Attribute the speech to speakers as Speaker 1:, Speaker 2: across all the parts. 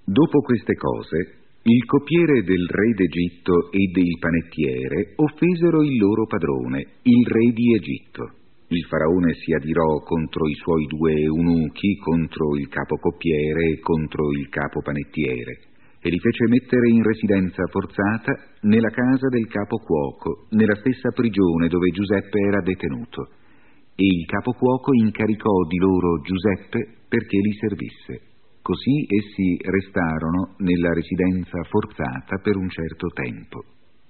Speaker 1: Dopo queste cose, il coppiere del re d'Egitto e del panettiere offesero il loro padrone, il re di Egitto. Il faraone si adirò contro i suoi due eunuchi, contro il capo coppiere e contro il capo panettiere, e li fece mettere in residenza forzata nella casa del capo cuoco, nella stessa prigione dove Giuseppe era detenuto. E il capo cuoco incaricò di loro Giuseppe perché li servisse. Così essi restarono nella residenza forzata per un certo tempo.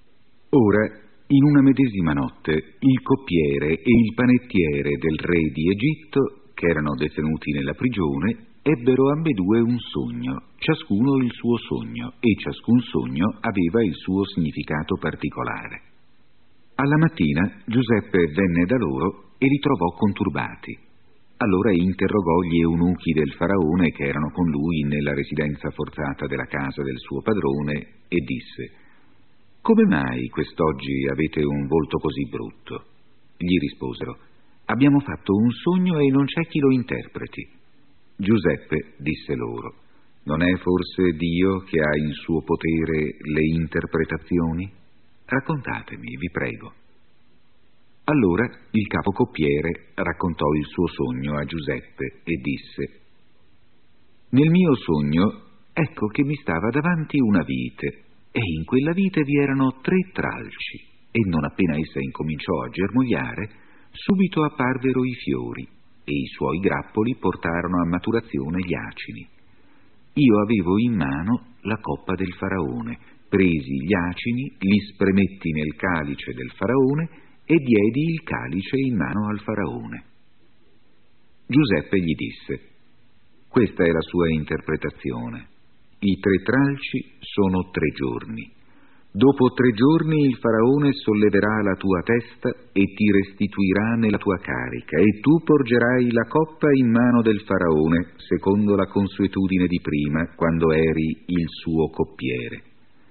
Speaker 1: Ora, in una medesima notte, il coppiere e il panettiere del re di Egitto, che erano detenuti nella prigione, ebbero ambedue un sogno, ciascuno il suo sogno, e ciascun sogno aveva il suo significato particolare. Alla mattina Giuseppe venne da loro e li trovò conturbati. Allora interrogò gli eunuchi del faraone che erano con lui nella residenza forzata della casa del suo padrone e disse: «Come mai quest'oggi avete un volto così brutto?» Gli risposero: «Abbiamo fatto un sogno e non c'è chi lo interpreti». Giuseppe disse loro: «Non è forse Dio che ha in suo potere le interpretazioni? Raccontatemi, vi prego». Allora il capo coppiere raccontò il suo sogno a Giuseppe e disse: «Nel mio sogno ecco che mi stava davanti una vite, e in quella vite vi erano 3 tralci, e non appena essa incominciò a germogliare, subito apparvero i fiori, e i suoi grappoli portarono a maturazione gli acini. Io avevo in mano la coppa del faraone, presi gli acini, li spremetti nel calice del faraone e diedi il calice in mano al faraone». Giuseppe gli disse: «Questa è la sua interpretazione. I 3 tralci sono 3 giorni. Dopo 3 giorni il faraone solleverà la tua testa e ti restituirà nella tua carica, e tu porgerai la coppa in mano del faraone, secondo la consuetudine di prima, quando eri il suo coppiere.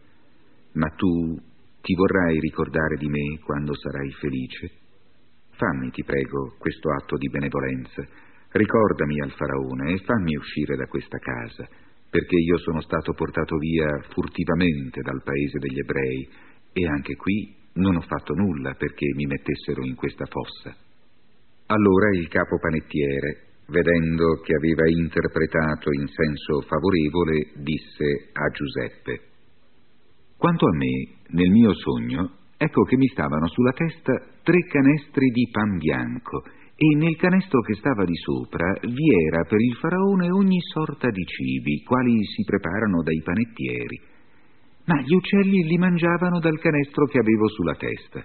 Speaker 1: Ma tu ti vorrai ricordare di me quando sarai felice? Fammi, ti prego, questo atto di benevolenza. Ricordami al faraone e fammi uscire da questa casa, perché io sono stato portato via furtivamente dal paese degli ebrei, e anche qui non ho fatto nulla perché mi mettessero in questa fossa». Allora il capo panettiere, vedendo che aveva interpretato in senso favorevole, disse a Giuseppe: «Quanto a me, nel mio sogno, ecco che mi stavano sulla testa 3 canestri di pan bianco, e nel canestro che stava di sopra vi era per il faraone ogni sorta di cibi, quali si preparano dai panettieri, ma gli uccelli li mangiavano dal canestro che avevo sulla testa».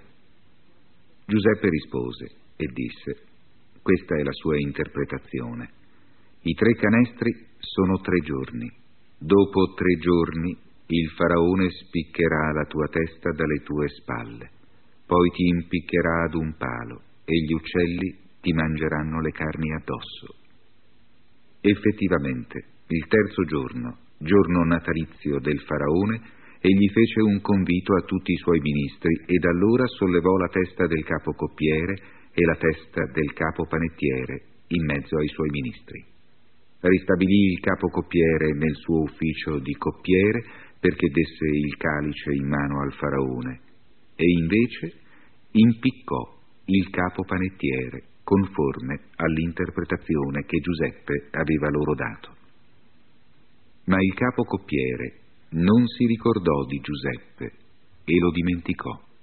Speaker 1: Giuseppe rispose e disse: «Questa è la sua interpretazione. I 3 canestri sono 3 giorni. Dopo 3 giorni il faraone spiccherà la tua testa dalle tue spalle, poi ti impiccherà ad un palo e gli uccelli ti mangeranno le carni addosso». Effettivamente, il 3° giorno, giorno natalizio del faraone, egli fece un convito a tutti i suoi ministri, ed allora sollevò la testa del capo coppiere e la testa del capo panettiere in mezzo ai suoi ministri. Ristabilì il capo coppiere nel suo ufficio di coppiere perché desse il calice in mano al faraone, e invece impiccò il capo panettiere conforme all'interpretazione che Giuseppe aveva loro dato. Ma il capo coppiere non si ricordò di Giuseppe e lo dimenticò.